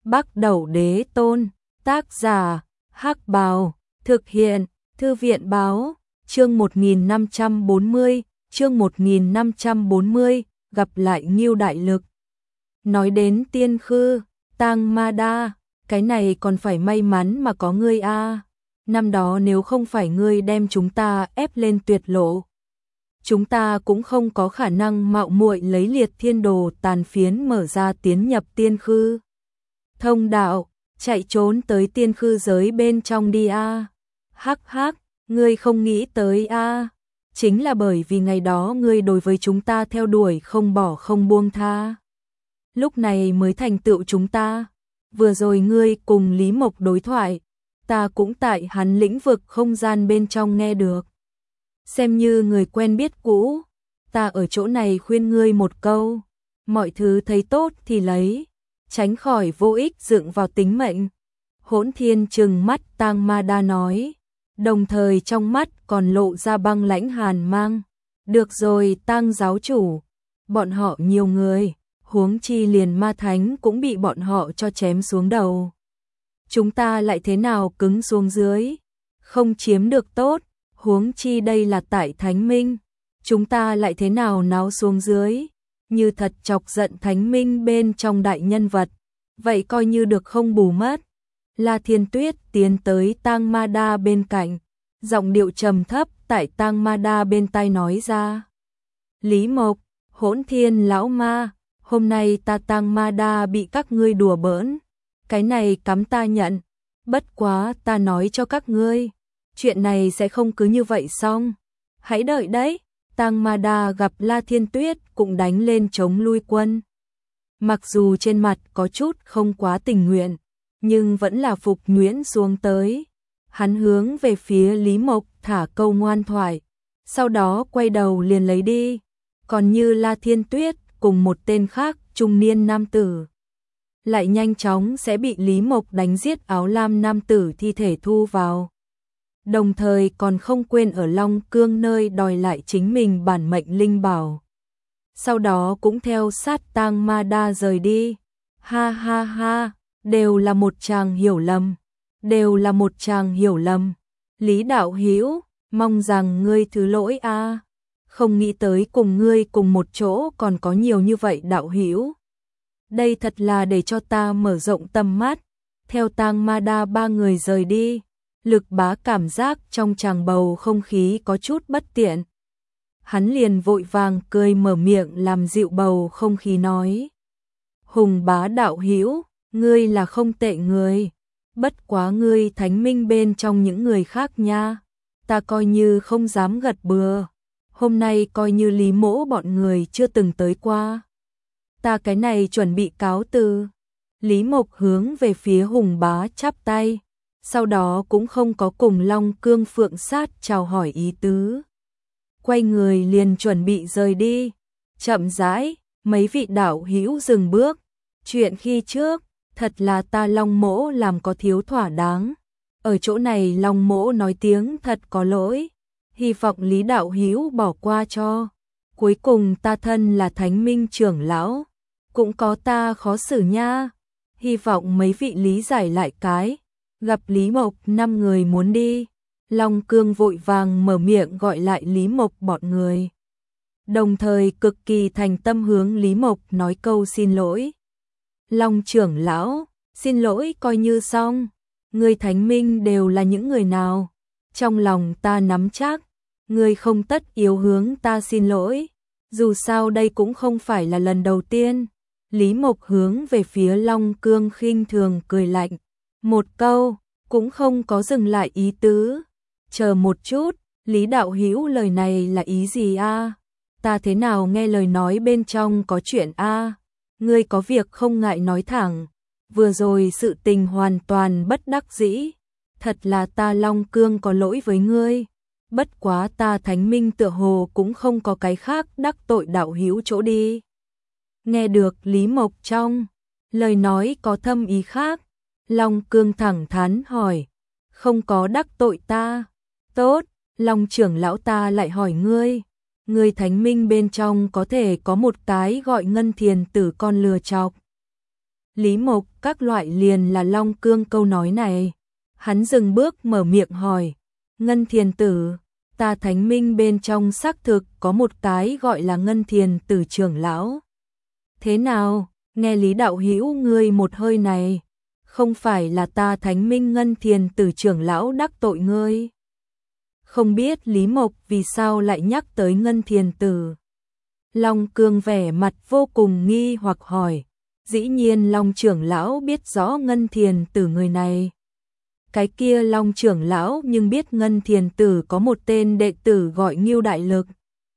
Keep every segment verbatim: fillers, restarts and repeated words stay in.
Bắc Đẩu Đế Tôn, tác giả, Hắc Bào, thực hiện, Thư viện báo, chương một nghìn năm trăm bốn mươi, chương một nghìn năm trăm bốn mươi, gặp lại Ngưu Đại Lực. Nói đến Tiên Khư, Tang Ma Đa, cái này còn phải may mắn mà có ngươi a. Năm đó nếu không phải ngươi đem chúng ta ép lên tuyệt lộ, chúng ta cũng không có khả năng mạo muội lấy Liệt Thiên Đồ tàn phiến mở ra tiến nhập Tiên Khư thông đạo, chạy trốn tới Tiên Khư giới bên trong đi a. Hắc hắc, ngươi không nghĩ tới a, chính là bởi vì ngày đó ngươi đối với chúng ta theo đuổi không bỏ không buông tha, lúc này mới thành tựu chúng ta. Vừa rồi ngươi cùng Lý Mộc đối thoại, ta cũng tại hắn lĩnh vực không gian bên trong nghe được. Xem như người quen biết cũ, ta ở chỗ này khuyên ngươi một câu, mọi thứ thấy tốt thì lấy, tránh khỏi vô ích dựng vào tính mệnh. Hỗn Thiên trừng mắt Tang Ma Đa nói, đồng thời trong mắt còn lộ ra băng lãnh hàn mang. Được rồi Tang giáo chủ, bọn họ nhiều người, huống chi liền ma thánh cũng bị bọn họ cho chém xuống đầu. Chúng ta lại thế nào cứng xuống dưới, không chiếm được tốt, huống chi đây là tại Thánh Minh, chúng ta lại thế nào náo xuống dưới, như thật chọc giận Thánh Minh bên trong đại nhân vật, vậy coi như được không bù mất. La Thiên Tuyết tiến tới Tang Ma Đa bên cạnh, giọng điệu trầm thấp tại Tang Ma Đa bên tai nói ra. Lý Mộc, Hỗn Thiên lão ma, hôm nay ta Tang Ma Đa bị các ngươi đùa bỡn, cái này cắm ta nhận, bất quá ta nói cho các ngươi, chuyện này sẽ không cứ như vậy xong. Hãy đợi đấy. Tang Ma Đa gặp La Thiên Tuyết cũng đánh lên chống lui quân. Mặc dù trên mặt có chút không quá tình nguyện, nhưng vẫn là phục nhuyễn xuống tới. Hắn hướng về phía Lý Mộc thả câu ngoan thoại, sau đó quay đầu liền lấy đi. Còn như La Thiên Tuyết cùng một tên khác trung niên nam tử, lại nhanh chóng sẽ bị Lý Mộc đánh giết áo lam nam tử thi thể thu vào. Đồng thời còn không quên ở Long Cương nơi đòi lại chính mình bản mệnh linh bảo. Sau đó cũng theo sát Tang Ma Đa rời đi. Ha ha ha, đều là một chàng hiểu lầm, đều là một chàng hiểu lầm. Lý đạo hữu, mong rằng ngươi thứ lỗi a, không nghĩ tới cùng ngươi cùng một chỗ còn có nhiều như vậy đạo hữu. Đây thật là để cho ta mở rộng tầm mắt. Theo Tang Ma Đa ba người rời đi, Lực Bá cảm giác trong tràng bầu không khí có chút bất tiện. Hắn liền vội vàng cười mở miệng làm dịu bầu không khí nói. Hùng Bá đạo hữu, ngươi là không tệ người, bất quá ngươi Thánh Minh bên trong những người khác nha, ta coi như không dám gật bừa. Hôm nay coi như Lý Mỗ bọn người chưa từng tới qua, ta cái này chuẩn bị cáo từ. Lý Mộc hướng về phía Hùng Bá chắp tay, sau đó cũng không có cùng Long Cương Phượng Sát chào hỏi ý tứ. Quay người liền chuẩn bị rời đi. Chậm rãi, mấy vị đạo hữu dừng bước. Chuyện khi trước, thật là ta Long Mỗ làm có thiếu thỏa đáng. Ở chỗ này Long Mỗ nói tiếng thật có lỗi. Hy vọng Lý đạo hữu bỏ qua cho. Cuối cùng ta thân là Thánh Minh trưởng lão, cũng có ta khó xử nha. Hy vọng mấy vị lý giải lại cái. Gặp Lý Mộc năm người muốn đi, Long Cương vội vàng mở miệng gọi lại Lý Mộc bọn người. Đồng thời cực kỳ thành tâm hướng Lý Mộc nói câu xin lỗi. Long trưởng lão, xin lỗi coi như xong, người Thánh Minh đều là những người nào, trong lòng ta nắm chắc, người không tất yếu hướng ta xin lỗi, dù sao đây cũng không phải là lần đầu tiên. Lý Mộc hướng về phía Long Cương khinh thường cười lạnh, một câu, cũng không có dừng lại ý tứ. Chờ một chút, Lý đạo hữu lời này là ý gì a? Ta thế nào nghe lời nói bên trong có chuyện a? Ngươi có việc không ngại nói thẳng, vừa rồi sự tình hoàn toàn bất đắc dĩ, thật là ta Long Cương có lỗi với ngươi, bất quá ta Thánh Minh tựa hồ cũng không có cái khác đắc tội đạo hữu chỗ đi. Nghe được Lý Mộc trong lời nói có thâm ý khác, Long Cương thẳng thắn hỏi, không có đắc tội ta. Tốt, Long trưởng lão ta lại hỏi ngươi, ngươi Thánh Minh bên trong có thể có một cái gọi Ngân Thiền Tử con lừa chọc. Lý Mộc, các loại liền là Long Cương câu nói này. Hắn dừng bước mở miệng hỏi, Ngân Thiền Tử, ta Thánh Minh bên trong xác thực có một cái gọi là Ngân Thiền Tử trưởng lão. Thế nào, nghe Lý đạo hữu ngươi một hơi này, không phải là ta Thánh Minh Ngân Thiền Tử trưởng lão đắc tội ngươi? Không biết Lý Mộc vì sao lại nhắc tới Ngân Thiền Tử. Long Cương vẻ mặt vô cùng nghi hoặc hỏi, dĩ nhiên Long trưởng lão biết rõ Ngân Thiền Tử người này. Cái kia Long trưởng lão nhưng biết Ngân Thiền Tử có một tên đệ tử gọi Ngưu Đại Lực.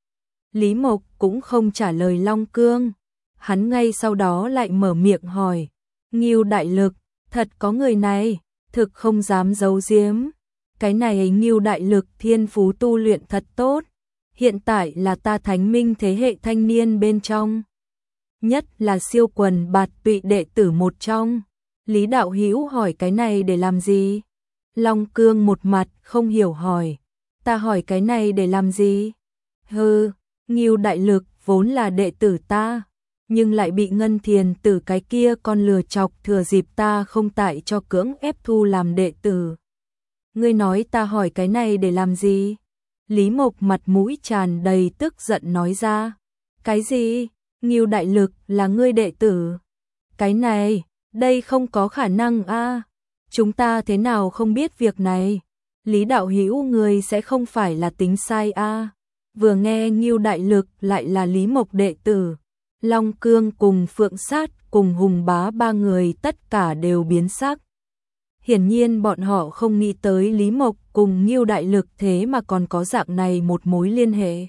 Lý Mộc cũng không trả lời Long Cương, hắn ngay sau đó lại mở miệng hỏi, Ngưu Đại Lực, thật có người này, thực không dám giấu giếm. Cái này Ngưu Đại Lực thiên phú tu luyện thật tốt, hiện tại là ta Thánh Minh thế hệ thanh niên bên trong, nhất là siêu quần bạt tụy đệ tử một trong. Lý đạo hữu hỏi cái này để làm gì? Long Cương một mặt không hiểu hỏi, ta hỏi cái này để làm gì? Hừ, Ngưu Đại Lực vốn là đệ tử ta, nhưng lại bị Ngân Thiền Tử cái kia con lừa chọc thừa dịp ta không tại cho cưỡng ép thu làm đệ tử. Ngươi nói ta hỏi cái này để làm gì? Lý Mộc mặt mũi tràn đầy tức giận nói ra. Cái gì? Ngưu Đại Lực là ngươi đệ tử? Cái này, đây không có khả năng a. Chúng ta thế nào không biết việc này? Lý đạo hữu ngươi sẽ không phải là tính sai a. Vừa nghe Ngưu Đại Lực lại là Lý Mộc đệ tử, Long Cương cùng Phượng Sát cùng Hùng Bá ba người tất cả đều biến sắc. Hiển nhiên bọn họ không nghĩ tới Lý Mộc cùng Ngưu Đại Lực thế mà còn có dạng này một mối liên hệ.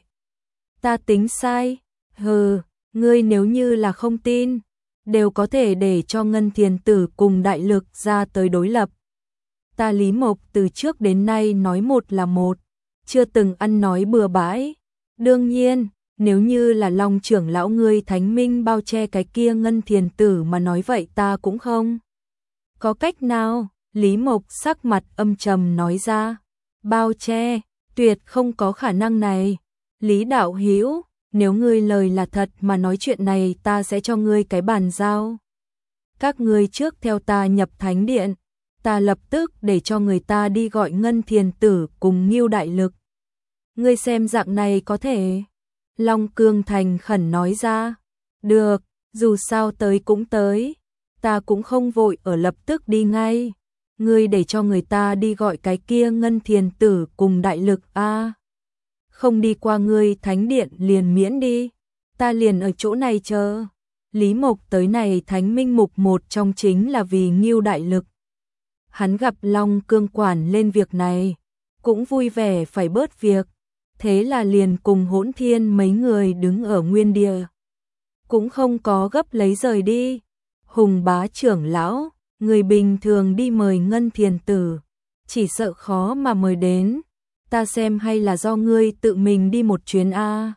Ta tính sai? Hừ, ngươi nếu như là không tin, đều có thể để cho Ngân Thiền Tử cùng Đại Lực ra tới đối lập. Ta Lý Mộc từ trước đến nay nói một là một, chưa từng ăn nói bừa bãi. Đương nhiên, nếu như là Long trưởng lão ngươi Thánh Minh bao che cái kia Ngân Thiền Tử mà nói vậy ta cũng không có cách nào. Lý Mộc sắc mặt âm trầm nói ra, bao che, tuyệt không có khả năng này. Lý đạo hữu, nếu ngươi lời là thật mà nói chuyện này ta sẽ cho ngươi cái bàn giao. Các ngươi trước theo ta nhập thánh điện, ta lập tức để cho người ta đi gọi Ngân Thiền Tử cùng Ngưu Đại Lực. Ngươi xem dạng này có thể? Long Cương thành khẩn nói ra, được, dù sao tới cũng tới, ta cũng không vội ở lập tức đi ngay. Ngươi để cho người ta đi gọi cái kia Ngân Thiền Tử cùng Đại Lực a. À, không đi qua ngươi thánh điện liền miễn đi, ta liền ở chỗ này chờ. Lý Mộc tới này Thánh Minh mục một trong chính là vì Ngưu Đại Lực. Hắn gặp Long Cương quản lên việc này, cũng vui vẻ phải bớt việc, thế là liền cùng Hỗn Thiên mấy người đứng ở nguyên địa, cũng không có gấp lấy rời đi. Hùng Bá trưởng lão, người bình thường đi mời Ngân Thiền Tử, chỉ sợ khó mà mời đến, ta xem hay là do ngươi tự mình đi một chuyến a,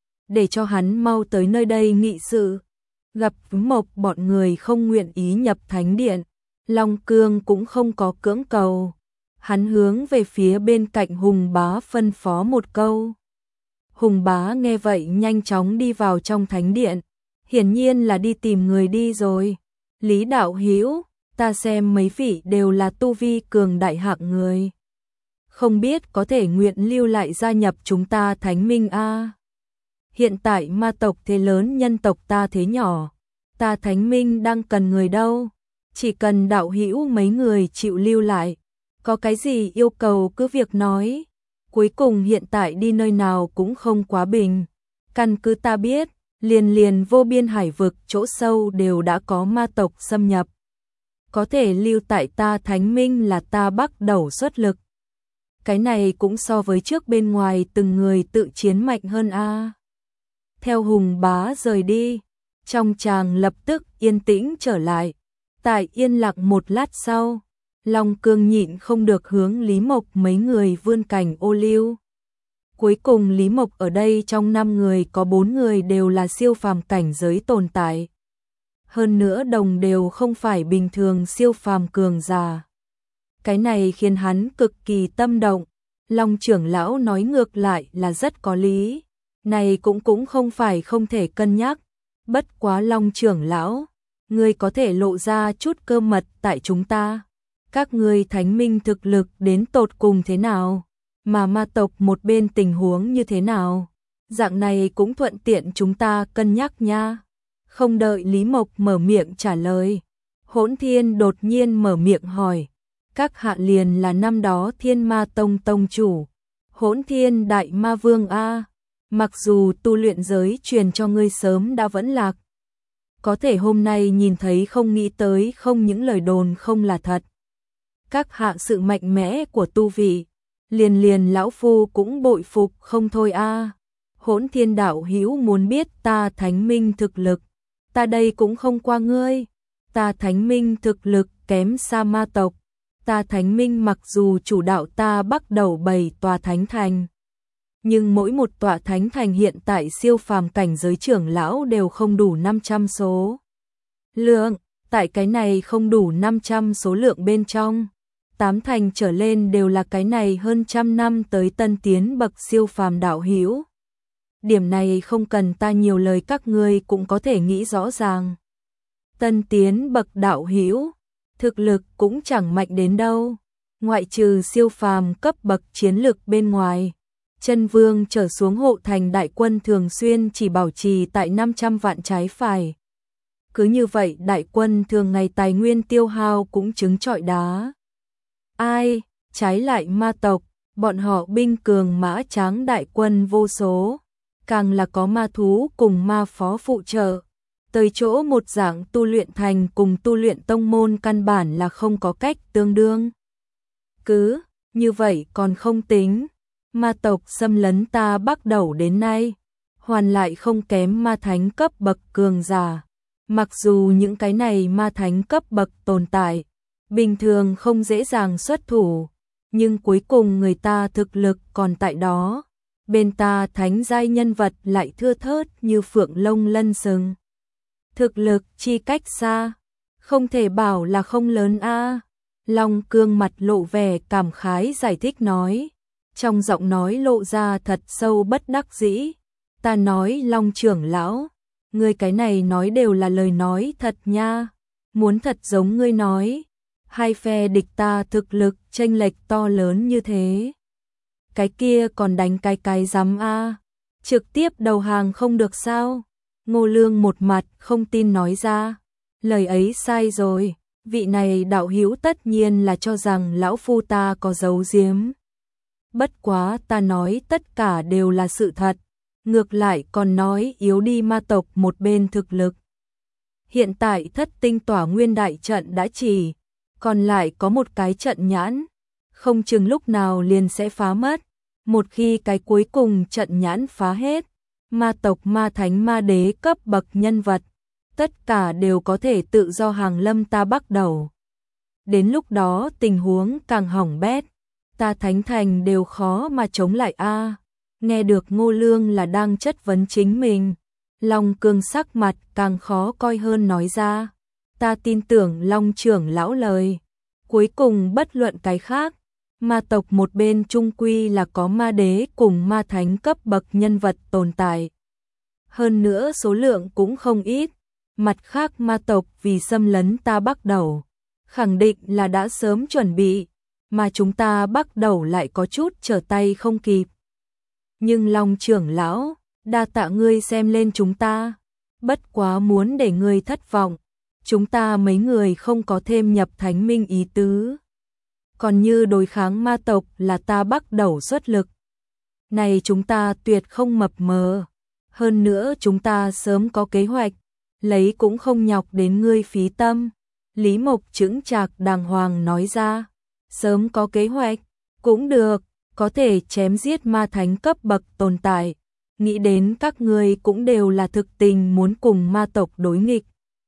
để cho hắn mau tới nơi đây nghị sự. Gặp Mộc bọn người không nguyện ý nhập thánh điện, Long Cương cũng không có cưỡng cầu, hắn hướng về phía bên cạnh Hùng Bá phân phó một câu. Hùng Bá nghe vậy nhanh chóng đi vào trong thánh điện, hiển nhiên là đi tìm người đi rồi. Lý đạo hữu, ta xem mấy vị đều là tu vi cường đại hạng người, không biết có thể nguyện lưu lại gia nhập chúng ta Thánh Minh a. Hiện tại ma tộc thế lớn, nhân tộc ta thế nhỏ, ta Thánh Minh đang cần người đâu, chỉ cần đạo hữu mấy người chịu lưu lại, có cái gì yêu cầu cứ việc nói. Cuối cùng hiện tại đi nơi nào cũng không quá bình, căn cứ ta biết, liền liền vô biên hải vực chỗ sâu đều đã có ma tộc xâm nhập. Có thể lưu tại ta Thánh Minh là ta bắt đầu xuất lực. Cái này cũng so với trước bên ngoài từng người tự chiến mạnh hơn a. Theo Hùng Bá rời đi, trong tràng lập tức yên tĩnh trở lại. Tại yên lặng một lát sau, Long Cương nhịn không được hướng Lý Mộc mấy người vươn cảnh ô liu. Cuối cùng Lý Mộc ở đây trong năm người có bốn người đều là siêu phàm cảnh giới tồn tại. Hơn nữa đồng đều không phải bình thường siêu phàm cường giả. Cái này khiến hắn cực kỳ tâm động. Long trưởng lão nói ngược lại là rất có lý. Này cũng cũng không phải không thể cân nhắc. Bất quá Long trưởng lão, ngươi có thể lộ ra chút cơ mật tại chúng ta. Các ngươi thánh minh thực lực đến tột cùng thế nào? Mà ma tộc một bên tình huống như thế nào? Dạng này cũng thuận tiện chúng ta cân nhắc nha. Không đợi Lý Mộc mở miệng trả lời, Hỗn Thiên đột nhiên mở miệng hỏi. Các hạ liền là năm đó Thiên Ma Tông tông chủ, Hỗn Thiên Đại Ma Vương a. Mặc dù tu luyện giới truyền cho ngươi sớm đã vẫn lạc, có thể hôm nay nhìn thấy không nghĩ tới không những lời đồn không là thật. Các hạ sự mạnh mẽ của tu vị, liền liền lão phu cũng bội phục không thôi a. Hỗn Thiên đạo hữu muốn biết ta thánh minh thực lực, ta đây cũng không qua ngươi. Ta thánh minh thực lực kém xa ma tộc. Ta thánh minh mặc dù chủ đạo ta bắt đầu bảy tòa thánh thành, nhưng mỗi một tòa thánh thành hiện tại siêu phàm cảnh giới trưởng lão đều không đủ năm trăm số lượng. Tại cái này không đủ năm trăm số lượng bên trong, tám thành trở lên đều là cái này hơn trăm năm tới tân tiến bậc siêu phàm đạo hữu. Điểm này không cần ta nhiều lời các ngươi cũng có thể nghĩ rõ ràng. Tân tiến bậc đạo hữu, thực lực cũng chẳng mạnh đến đâu, ngoại trừ siêu phàm cấp bậc chiến lực bên ngoài. Chân vương trở xuống hộ thành đại quân thường xuyên chỉ bảo trì tại năm trăm vạn trái phải. Cứ như vậy đại quân thường ngày tài nguyên tiêu hao cũng chứng trọi đá. Ai, trái lại ma tộc, bọn họ binh cường mã tráng đại quân vô số, càng là có ma thú cùng ma phó phụ trợ. Tới chỗ một dạng tu luyện thành cùng tu luyện tông môn căn bản là không có cách tương đương. Cứ như vậy còn không tính, ma tộc xâm lấn ta bắt đầu đến nay, hoàn lại không kém ma thánh cấp bậc cường giả. Mặc dù những cái này ma thánh cấp bậc tồn tại, bình thường không dễ dàng xuất thủ, nhưng cuối cùng người ta thực lực còn tại đó. Bên ta thánh giai nhân vật lại thưa thớt như phượng lông lân sừng. Thực lực chi cách xa, không thể bảo là không lớn a. Long Cương mặt lộ vẻ cảm khái giải thích nói, trong giọng nói lộ ra thật sâu bất đắc dĩ. Ta nói Long trưởng lão, ngươi cái này nói đều là lời nói thật nha. Muốn thật giống ngươi nói, hai phe địch ta thực lực chênh lệch to lớn như thế, cái kia còn đánh cái cái dám a, trực tiếp đầu hàng không được sao? Ngô Lương một mặt không tin nói ra, lời ấy sai rồi, vị này đạo hữu tất nhiên là cho rằng lão phu ta có giấu giếm. Bất quá ta nói tất cả đều là sự thật, ngược lại còn nói yếu đi ma tộc một bên thực lực. Hiện tại thất tinh tỏa nguyên đại trận đã chỉ, còn lại có một cái trận nhãn, không chừng lúc nào liền sẽ phá mất. Một khi cái cuối cùng trận nhãn phá hết, ma tộc ma thánh ma đế cấp bậc nhân vật, tất cả đều có thể tự do hàng lâm ta bắt đầu. Đến lúc đó tình huống càng hỏng bét, ta thánh thành đều khó mà chống lại a. Nghe được Ngô Lương là đang chất vấn chính mình, Long Cương sắc mặt càng khó coi hơn nói ra, ta tin tưởng Long trưởng lão lời, cuối cùng bất luận cái khác, ma tộc một bên trung quy là có ma đế cùng ma thánh cấp bậc nhân vật tồn tại. Hơn nữa số lượng cũng không ít, mặt khác ma tộc vì xâm lấn ta bắt đầu, khẳng định là đã sớm chuẩn bị, mà chúng ta bắt đầu lại có chút trở tay không kịp. Nhưng Long trưởng lão, đa tạ ngươi xem lên chúng ta, bất quá muốn để ngươi thất vọng, chúng ta mấy người không có thêm nhập thánh minh ý tứ. Còn như đối kháng ma tộc là ta bắt đầu xuất lực. Này chúng ta tuyệt không mập mờ. Hơn nữa chúng ta sớm có kế hoạch, lấy cũng không nhọc đến ngươi phí tâm. Lý Mộc chững chạc đàng hoàng nói ra, sớm có kế hoạch, cũng được, có thể chém giết ma thánh cấp bậc tồn tại. Nghĩ đến các ngươi cũng đều là thực tình muốn cùng ma tộc đối nghịch.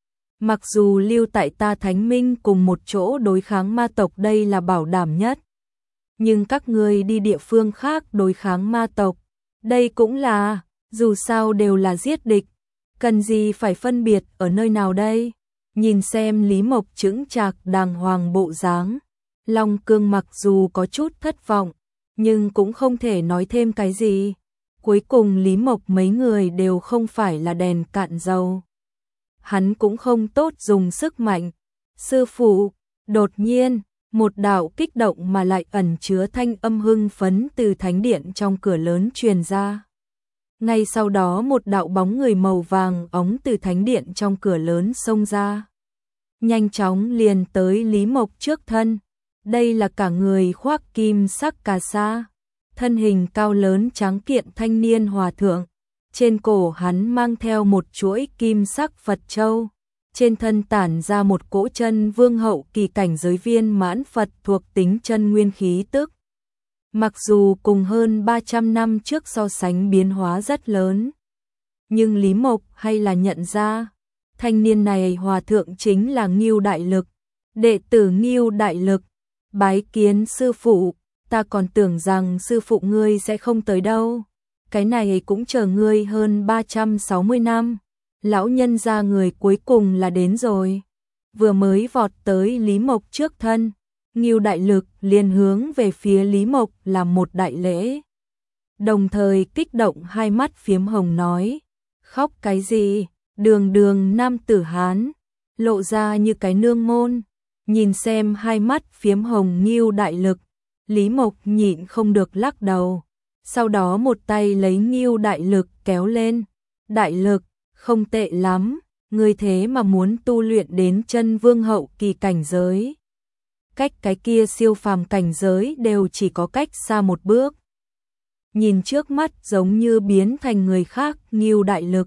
Mặc dù lưu tại ta thánh minh cùng một chỗ đối kháng ma tộc đây là bảo đảm nhất, nhưng các ngươi đi địa phương khác đối kháng ma tộc, đây cũng là, dù sao đều là giết địch, cần gì phải phân biệt ở nơi nào đây? Nhìn xem Lý Mộc chững chạc đàng hoàng bộ dáng, Long Cương mặc dù có chút thất vọng, nhưng cũng không thể nói thêm cái gì. Cuối cùng Lý Mộc mấy người đều không phải là đèn cạn dầu. hắn cũng không tốt dùng sức mạnh. Sư phụ, đột nhiên, một đạo kích động mà lại ẩn chứa thanh âm hưng phấn từ thánh điện trong cửa lớn truyền ra. Ngay sau đó một đạo bóng người màu vàng óng từ thánh điện trong cửa lớn xông ra. Nhanh chóng liền tới Lý Mộc trước thân. Đây là cả người khoác kim sắc cà sa, thân hình cao lớn tráng kiện thanh niên hòa thượng. Trên cổ hắn mang theo một chuỗi kim sắc Phật châu. Trên thân tản ra một cỗ chân vương hậu kỳ cảnh giới viên mãn Phật thuộc tính chân nguyên khí tức. Mặc dù cùng hơn ba trăm năm trước so sánh biến hóa rất lớn, nhưng Lý Mộc hay là nhận ra, thanh niên này hòa thượng chính là Ngưu Đại Lực, đệ tử Ngưu Đại Lực. Bái kiến sư phụ, ta còn tưởng rằng sư phụ ngươi sẽ không tới đâu, cái này cũng chờ ngươi hơn ba trăm sáu mươi năm, lão nhân gia người cuối cùng là đến rồi. Vừa mới vọt tới Lý Mộc trước thân, Ngưu Đại Lực liền hướng về phía Lý Mộc làm một đại lễ. Đồng thời kích động hai mắt phiếm hồng nói, khóc cái gì, đường đường nam tử Hán, lộ ra như cái nương môn. Nhìn xem hai mắt phiếm hồng Ngưu Đại Lực, Lý Mộc nhịn không được lắc đầu. Sau đó một tay lấy Ngưu Đại Lực kéo lên. Đại Lực, không tệ lắm, ngươi thế mà muốn tu luyện đến chân vương hậu kỳ cảnh giới. Cách cái kia siêu phàm cảnh giới đều chỉ có cách xa một bước. Nhìn trước mắt giống như biến thành người khác Ngưu Đại Lực.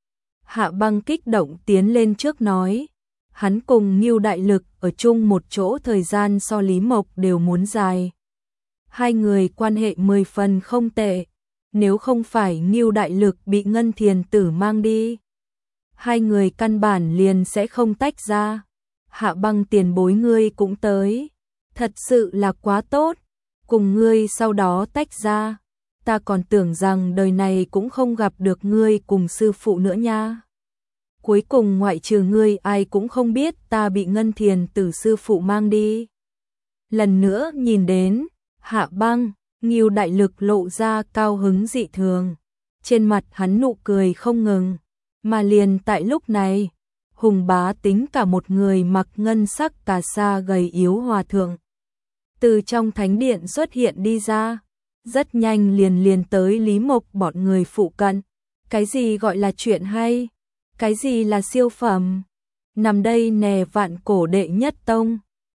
Hạ Băng kích động tiến lên trước nói. Hắn cùng Ngưu Đại Lực ở chung một chỗ thời gian so Lý Mộc đều muốn dài. Hai người quan hệ mười phần không tệ, nếu không phải Ngưu Đại Lực bị Ngân Thiền Tử mang đi, hai người căn bản liền sẽ không tách ra. Hạ Băng tiền bối ngươi cũng tới, thật sự là quá tốt, cùng ngươi sau đó tách ra, ta còn tưởng rằng đời này cũng không gặp được ngươi cùng sư phụ nữa nha. Cuối cùng ngoại trừ ngươi ai cũng không biết ta bị Ngân Thiền Tử sư phụ mang đi. Lần nữa nhìn đến Hạ Băng, Ngưu Đại Lực lộ ra cao hứng dị thường. Trên mặt hắn nụ cười không ngừng. Mà liền tại lúc này, Hùng Bá Tính cả một người mặc ngân sắc cà sa gầy yếu hòa thượng. Từ trong thánh điện xuất hiện đi ra. Rất nhanh liền liền tới Lý Mộc bọn người phụ cận. Cái gì gọi là chuyện hay? Cái gì là siêu phẩm? Nằm đây nè vạn cổ đệ nhất tông.